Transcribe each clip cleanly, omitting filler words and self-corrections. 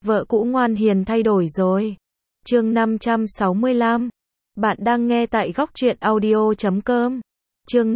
Vợ cũ ngoan hiền thay đổi rồi. Chương 565. Bạn đang nghe tại góc truyện audio.com. Chương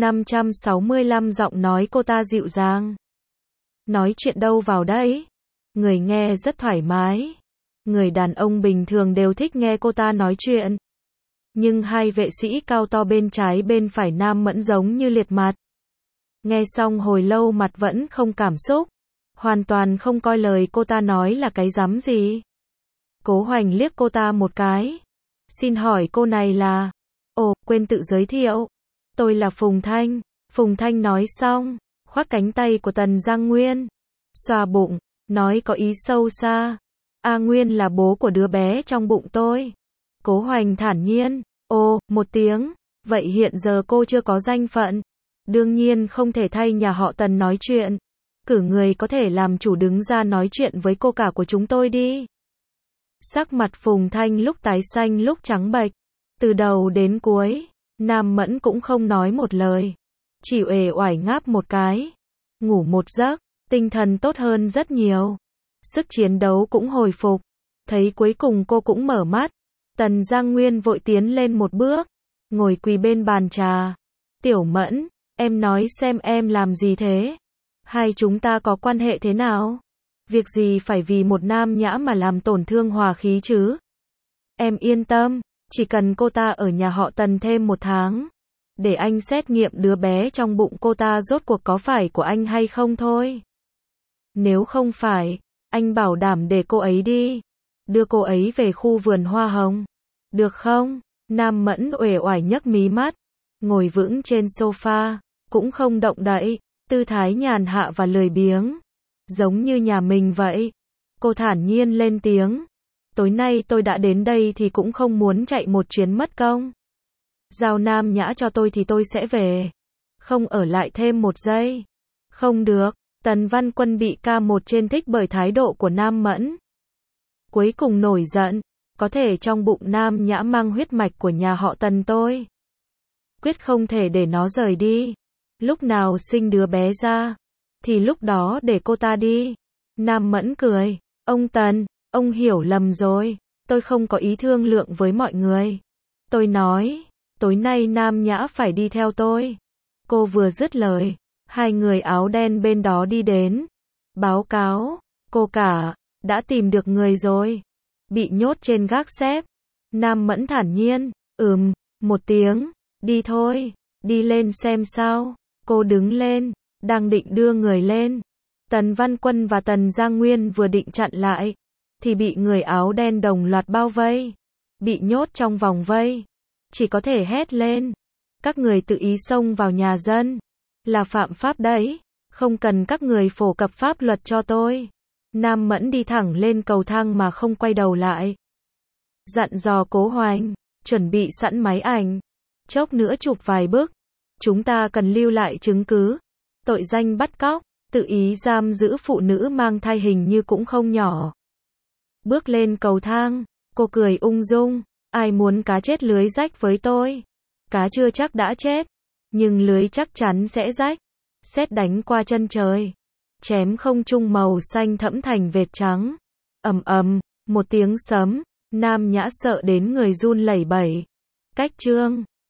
565, giọng nói cô ta dịu dàng. Nói chuyện đâu vào đấy? Người nghe rất thoải mái. Người đàn ông bình thường đều thích nghe cô ta nói chuyện. Nhưng hai vệ sĩ cao to bên trái bên phải Nam Mẫn giống như liệt mặt. Nghe xong hồi lâu mặt vẫn không cảm xúc. Hoàn toàn không coi lời cô ta nói là cái rắm gì. Cố Hoành liếc cô ta một cái. Xin hỏi cô này là... Ồ, quên tự giới thiệu. Tôi là Phùng Thanh. Phùng Thanh nói xong, khoác cánh tay của Tần Giang Nguyên. Xoa bụng, nói có ý sâu xa. A Nguyên là bố của đứa bé trong bụng tôi. Cố Hoành thản nhiên. Ồ, một tiếng. Vậy hiện giờ cô chưa có danh phận. Đương nhiên không thể thay nhà họ Tần nói chuyện. Cử người có thể làm chủ đứng ra nói chuyện với cô cả của chúng tôi đi. Sắc mặt Phùng Thanh lúc tái xanh lúc trắng bệch. Từ đầu đến cuối, Nam Mẫn cũng không nói một lời. Chỉ uể oải ngáp một cái. Ngủ một giấc, tinh thần tốt hơn rất nhiều. Sức chiến đấu cũng hồi phục. Thấy cuối cùng cô cũng mở mắt. Tần Giang Nguyên vội tiến lên một bước. Ngồi quỳ bên bàn trà. Tiểu Mẫn, em nói xem em làm gì thế? Hai chúng ta có quan hệ thế nào? Việc gì phải vì một nam nhã mà làm tổn thương hòa khí chứ? Em yên tâm, chỉ cần cô ta ở nhà họ Tần thêm 1 tháng. Để anh xét nghiệm đứa bé trong bụng cô ta rốt cuộc có phải của anh hay không thôi. Nếu không phải, anh bảo đảm để cô ấy đi. Đưa cô ấy về khu vườn hoa hồng. Được không? Nam Mẫn uể oải nhấc mí mắt. Ngồi vững trên sofa, cũng không động đậy. Tư thái nhàn hạ và lười biếng. Giống như nhà mình vậy. Cô thản nhiên lên tiếng. Tối nay tôi đã đến đây thì cũng không muốn chạy một chuyến mất công. Giao Nam Nhã cho tôi thì tôi sẽ về. Không ở lại thêm 1 giây. Không được. Tần Văn Quân bị K1 trên thích bởi thái độ của Nam Mẫn. Cuối cùng nổi giận. Có thể trong bụng Nam Nhã mang huyết mạch của nhà họ Tần tôi. Quyết không thể để nó rời đi. Lúc nào sinh đứa bé ra, thì lúc đó để cô ta đi. Nam Mẫn cười. Ông Tần, ông hiểu lầm rồi. Tôi không có ý thương lượng với mọi người. Tôi nói, tối nay Nam Nhã phải đi theo tôi. Cô vừa dứt lời, hai người áo đen bên đó đi đến. Báo cáo, cô cả, đã tìm được người rồi. Bị nhốt trên gác xếp. Nam Mẫn thản nhiên, một tiếng, đi thôi, đi lên xem sao. Cô đứng lên, đang định đưa người lên. Tần Văn Quân và Tần Giang Nguyên vừa định chặn lại, thì bị người áo đen đồng loạt bao vây. Bị nhốt trong vòng vây, chỉ có thể hét lên. Các người tự ý xông vào nhà dân, là phạm pháp đấy. Không cần các người phổ cập pháp luật cho tôi. Nam Mẫn đi thẳng lên cầu thang mà không quay đầu lại. Dặn dò Cố Hoành, chuẩn bị sẵn máy ảnh. Chốc nữa chụp vài bức. Chúng ta cần lưu lại chứng cứ. Tội danh bắt cóc, tự ý giam giữ phụ nữ mang thai hình như cũng không nhỏ. Bước lên cầu thang, cô cười ung dung. Ai muốn cá chết lưới rách với tôi? Cá chưa chắc đã chết, nhưng lưới chắc chắn sẽ rách. Sét đánh qua chân trời, chém không trung màu xanh thẫm thành vệt trắng. Ầm ầm, một tiếng sấm. Nam Nhã sợ đến người run lẩy bẩy. Cách chương